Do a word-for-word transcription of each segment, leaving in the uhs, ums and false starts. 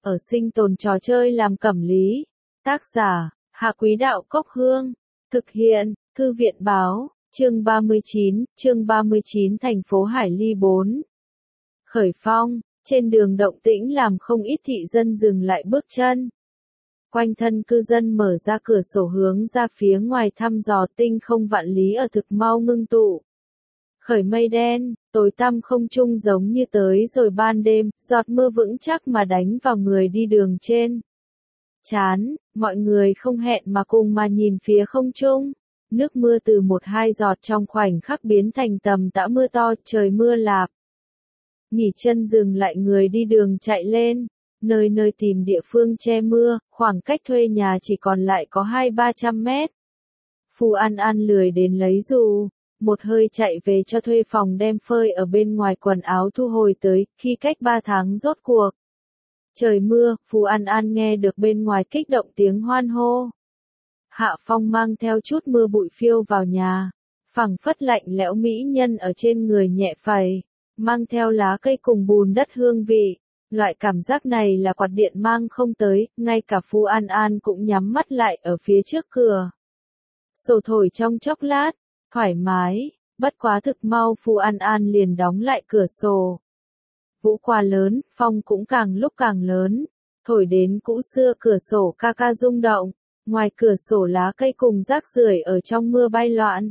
ở sinh tồn trò chơi làm cẩm lý. Tác giả, Hạ Quý Đạo Cốc Hương. Thực hiện, Thư viện Báo, chương ba mươi chín, chương ba mươi chín thành phố Hải Ly bốn. Khởi phong, trên đường động tĩnh làm không ít thị dân dừng lại bước chân. Quanh thân cư dân mở ra cửa sổ hướng ra phía ngoài thăm dò tinh không vạn lý ở thực mau ngưng tụ. Khởi mây đen, tối tăm không trung giống như tới rồi ban đêm, giọt mưa vững chắc mà đánh vào người đi đường trên. Chán, mọi người không hẹn mà cùng mà nhìn phía không trung. Nước mưa từ một hai giọt trong khoảnh khắc biến thành tầm tã mưa to, trời mưa lạp. Nghỉ chân dừng lại người đi đường chạy lên, nơi nơi tìm địa phương che mưa, khoảng cách thuê nhà chỉ còn lại có hai ba trăm mét. Phù An An lười đến lấy dù, một hơi chạy về cho thuê phòng đem phơi ở bên ngoài quần áo thu hồi tới, khi cách ba tháng rốt cuộc. Trời mưa, Phù An An nghe được bên ngoài kích động tiếng hoan hô. Hạ Phong mang theo chút mưa bụi phiêu vào nhà, phẳng phất lạnh lẽo mỹ nhân ở trên người nhẹ phẩy, mang theo lá cây cùng bùn đất hương vị. Loại cảm giác này là quạt điện mang không tới, ngay cả Phù An An cũng nhắm mắt lại ở phía trước cửa. Sổ thổi trong chốc lát, thoải mái, bất quá thực mau Phù An An liền đóng lại cửa sổ. Vũ quá lớn, phong cũng càng lúc càng lớn, thổi đến cũ xưa cửa sổ ca ca rung động, ngoài cửa sổ lá cây cùng rác rưởi ở trong mưa bay loạn.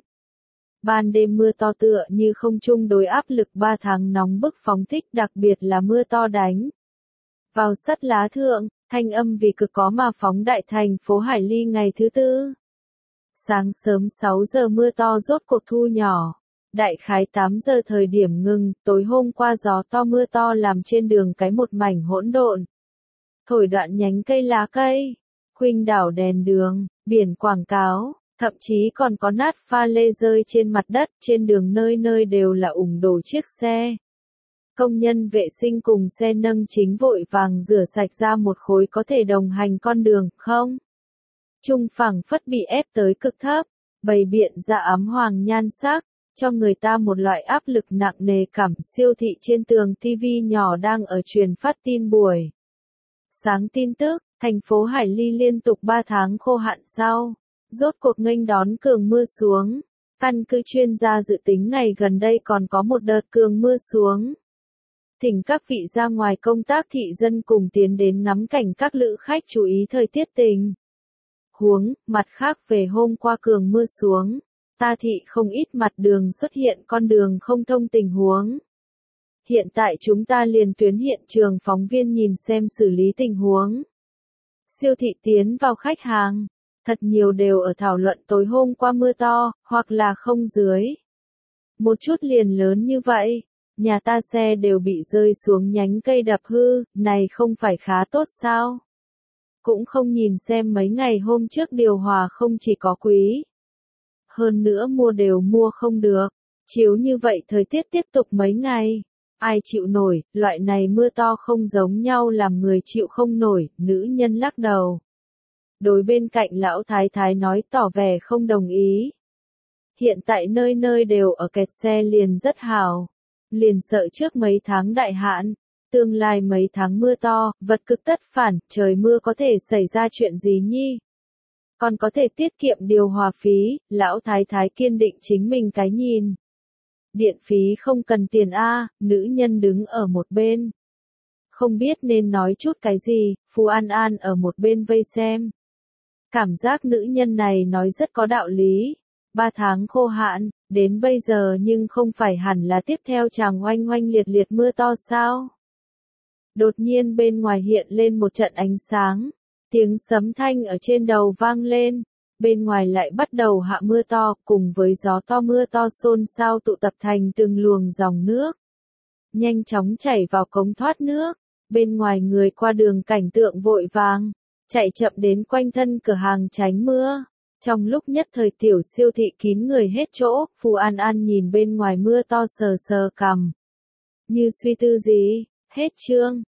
Ban đêm mưa to tựa như không chung đối áp lực ba tháng nóng bức phóng thích, đặc biệt là mưa to đánh vào sắt lá thượng, thanh âm vì cực có mà phóng đại thành phố Hải Ly ngày thứ tư. Sáng sớm sáu giờ mưa to rốt cuộc thu nhỏ, đại khái tám giờ thời điểm ngừng, tối hôm qua gió to mưa to làm trên đường cái một mảnh hỗn độn. Thổi đoạn nhánh cây lá cây, khuynh đảo đèn đường, biển quảng cáo, thậm chí còn có nát pha lê rơi trên mặt đất, trên đường nơi nơi đều là ủng đổ chiếc xe. Công nhân vệ sinh cùng xe nâng chính vội vàng rửa sạch ra một khối có thể đồng hành con đường, không? Trung phẳng phất bị ép tới cực thấp, bày biện ra ám hoàng nhan sắc, cho người ta một loại áp lực nặng nề cảm. Siêu thị trên tường ti vi nhỏ đang ở truyền phát tin buổi sáng tin tức, thành phố Hải Ly liên tục ba tháng khô hạn sau, rốt cuộc nghênh đón cường mưa xuống. Căn cứ chuyên gia dự tính ngày gần đây còn có một đợt cường mưa xuống. Thỉnh các vị ra ngoài công tác thị dân cùng tiến đến ngắm cảnh, các lữ khách chú ý thời tiết tình huống. Mặt khác về hôm qua cường mưa xuống, ta thị không ít mặt đường xuất hiện con đường không thông tình huống. Hiện tại chúng ta liền tuyến hiện trường phóng viên nhìn xem xử lý tình huống. Siêu thị tiến vào khách hàng, thật nhiều đều ở thảo luận tối hôm qua mưa to, hoặc là không dưới một chút liền lớn như vậy, nhà ta xe đều bị rơi xuống nhánh cây đập hư, này không phải khá tốt sao? Cũng không nhìn xem mấy ngày hôm trước điều hòa không chỉ có quý, hơn nữa mua đều mua không được, chiếu như vậy thời tiết tiếp tục mấy ngày, ai chịu nổi, loại này mưa to không giống nhau làm người chịu không nổi. Nữ nhân lắc đầu. Đối bên cạnh lão thái thái nói tỏ vẻ không đồng ý. Hiện tại nơi nơi đều ở kẹt xe liền rất hào, liền sợ trước mấy tháng đại hạn, tương lai mấy tháng mưa to, vật cực tất phản, trời mưa có thể xảy ra chuyện gì nhi? Còn có thể tiết kiệm điều hòa phí, lão thái thái kiên định chính mình cái nhìn. Điện phí không cần tiền a, nữ nhân đứng ở một bên. Không biết nên nói chút cái gì, Phù An An ở một bên vây xem. Cảm giác nữ nhân này nói rất có đạo lý. Ba tháng khô hạn, đến bây giờ nhưng không phải hẳn là tiếp theo chàng oanh oanh liệt liệt mưa to sao? Đột nhiên bên ngoài hiện lên một trận ánh sáng, tiếng sấm thanh ở trên đầu vang lên, bên ngoài lại bắt đầu hạ mưa to, cùng với gió to mưa to xôn xao tụ tập thành từng luồng dòng nước. Nhanh chóng chảy vào cống thoát nước, bên ngoài người qua đường cảnh tượng vội vàng, chạy chậm đến quanh thân cửa hàng tránh mưa. Trong lúc nhất thời tiểu siêu thị kín người hết chỗ, Phù An An nhìn bên ngoài mưa to sờ sờ cằm. Như suy tư gì, hết chương.